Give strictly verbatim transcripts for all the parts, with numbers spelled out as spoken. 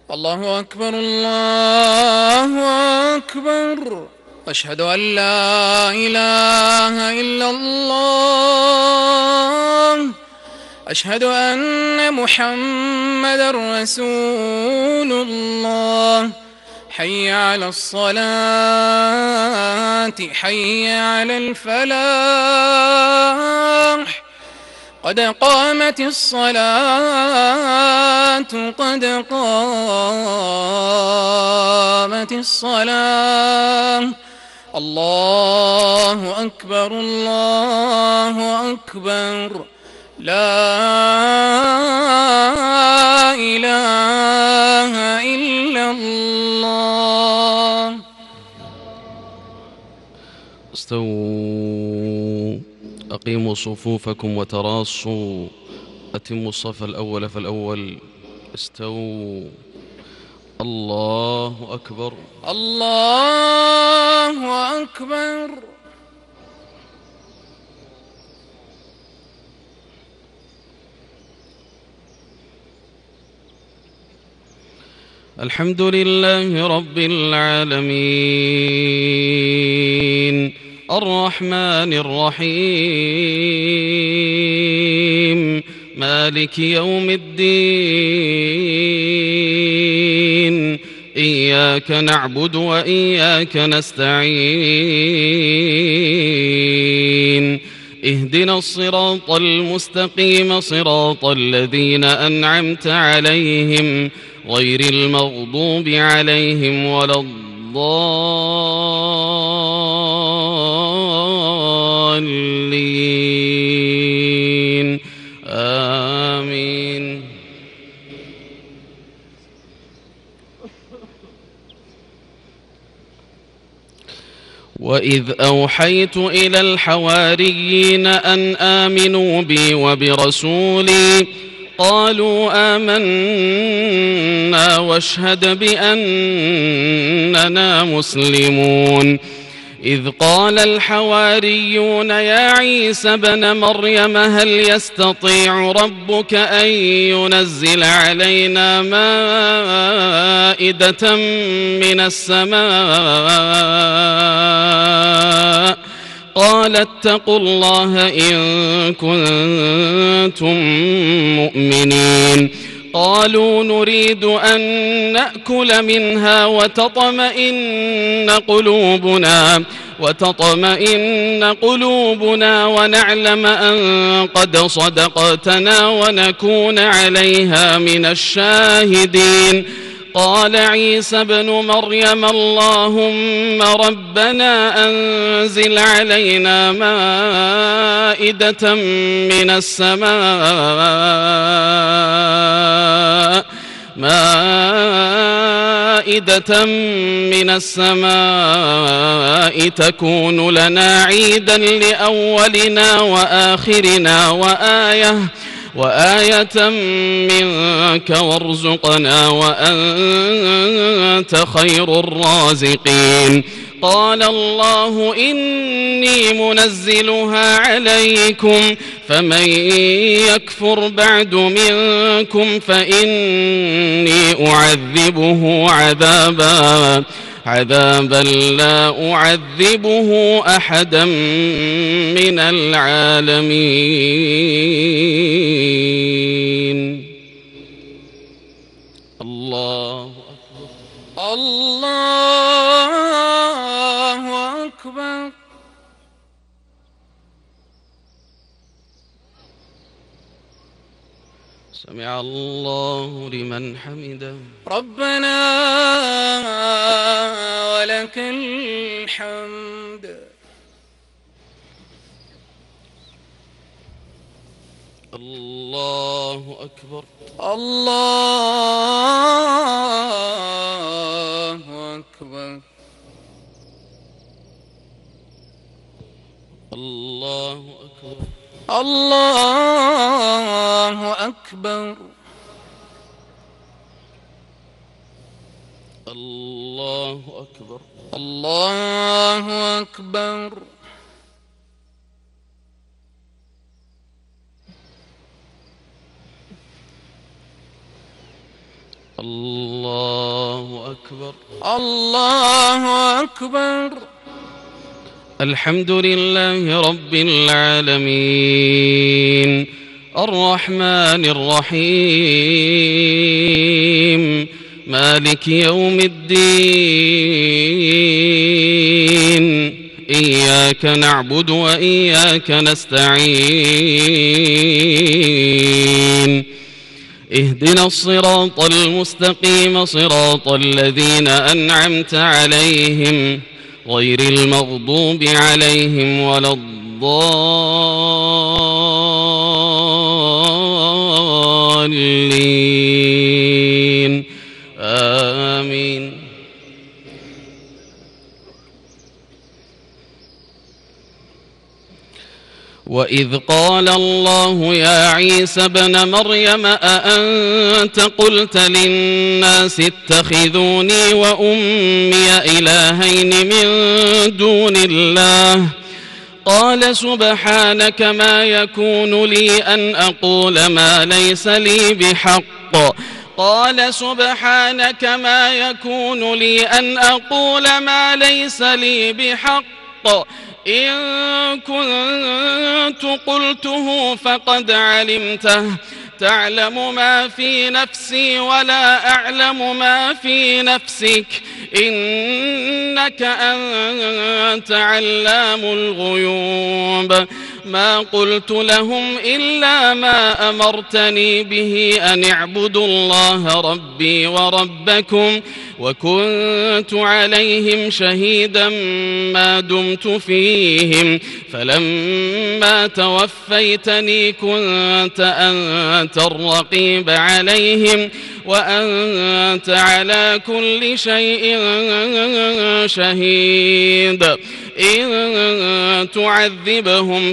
الله أكبر الله أكبر. أشهد أن لا إله إلا الله. أشهد أن محمدًا رسول الله. حي على الصلاة حي على الفلاح. قد قامت الصلاة قد قامت الصلاة. الله أكبر الله أكبر. لا إله إلا الله. استووا أقيموا صفوفكم وتراصوا. أتموا الصف الأول فالأول. استووا. الله أكبر الله أكبر. الحمد لله رب العالمين الرحمن الرحيم مالك يوم الدين. إياك نعبد وإياك نستعين. اهدنا الصراط المستقيم صراط الذين أنعمت عليهم غير المغضوب عليهم ولا الضالين. آمين. وإذ أوحيت إلى الحواريين أن آمنوا بي وبرسولي قالوا آمنا واشهد بأننا مسلمون. إذ قال الحواريون يا عيسى ابن مريم هل يستطيع ربك أن ينزل علينا مائدة من السماء قال اتقوا الله إن كنتم مؤمنين. قالوا نريد أن نأكل منها وتطمئن قلوبنا وتطمئن قلوبنا ونعلم أن قد صدقتنا ونكون عليها من الشاهدين. قال عيسى ابن مريم اللهم ربنا أنزل علينا مائدة من السماء مائدة من السماء تكون لنا عيدا لأولنا وآخرنا وآية وآية منك وارزقنا وأنت خير الرازقين. قال الله إني منزلها عليكم فمن يكفر بعد منكم فإني أعذبه عذابا عذابا لا أعذبه أحدا من العالمين. الله أكبر الله أكبر. سمع الله لمن حمده. ربنا ولك الحمد. الله أكبر الله أكبر. الله أكبر الله أكبر. الله أكبر الله أكبر. الله أكبر. الله أكبر. الحمد لله رب العالمين الرحمن الرحيم مالك يوم الدين إياك نعبد وإياك نستعين اهدنا الصراط المستقيم صراط الذين أنعمت عليهم غير المغضوب عليهم ولا الضالين آمين. وإذ قال الله يا عيسى ابن مريم أأنت قلت للناس اتخذوني وأمي إلهين من دون الله قال سبحانك ما يكون لي أن أقول ما ليس لي بحق قال سبحانك ما يكون لي أن أقول ما ليس لي بحق إن كنت قلته فقد علمته تعلم ما في نفسي ولا أعلم ما في نفسك إنك أنت علام الغيوب ما قلت لهم إلا ما أمرتني به أن اعبدوا الله ربي وربكم وكنت عليهم شهيدا ما دمت فيهم فلما توفيتني كنت أنت الرقيب عليهم وأنت على كل شيء شهيد إن تعذبهم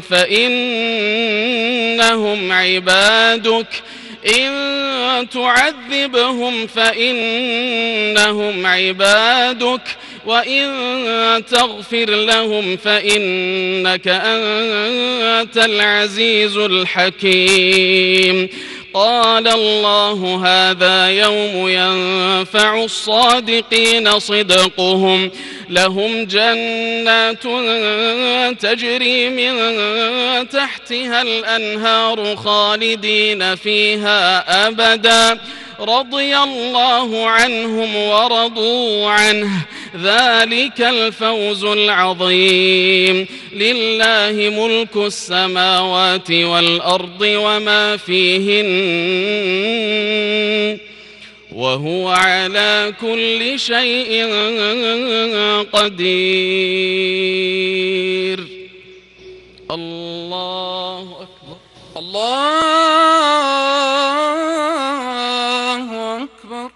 فإنهم عبادك إن تعذبهم فإنهم عبادك وإن تغفر لهم فإنك أنت العزيز الحكيم قال الله هذا يوم ينفع الصادقين صدقهم لهم جنات تجري من تحتها الأنهار خالدين فيها أبدا رضي الله عنهم ورضوا عنه ذلك الفوز العظيم لله ملك السماوات والأرض وما فيهن وهو على كل شيء قدير. الله أكبر. الله أكبر.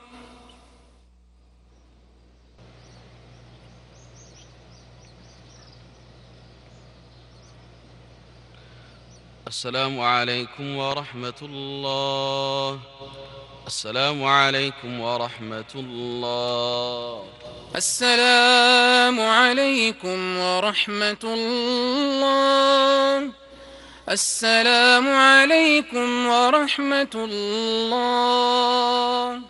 السلام عليكم ورحمة الله. السلام عليكم ورحمة الله. السلام عليكم ورحمة الله. السلام عليكم ورحمة الله.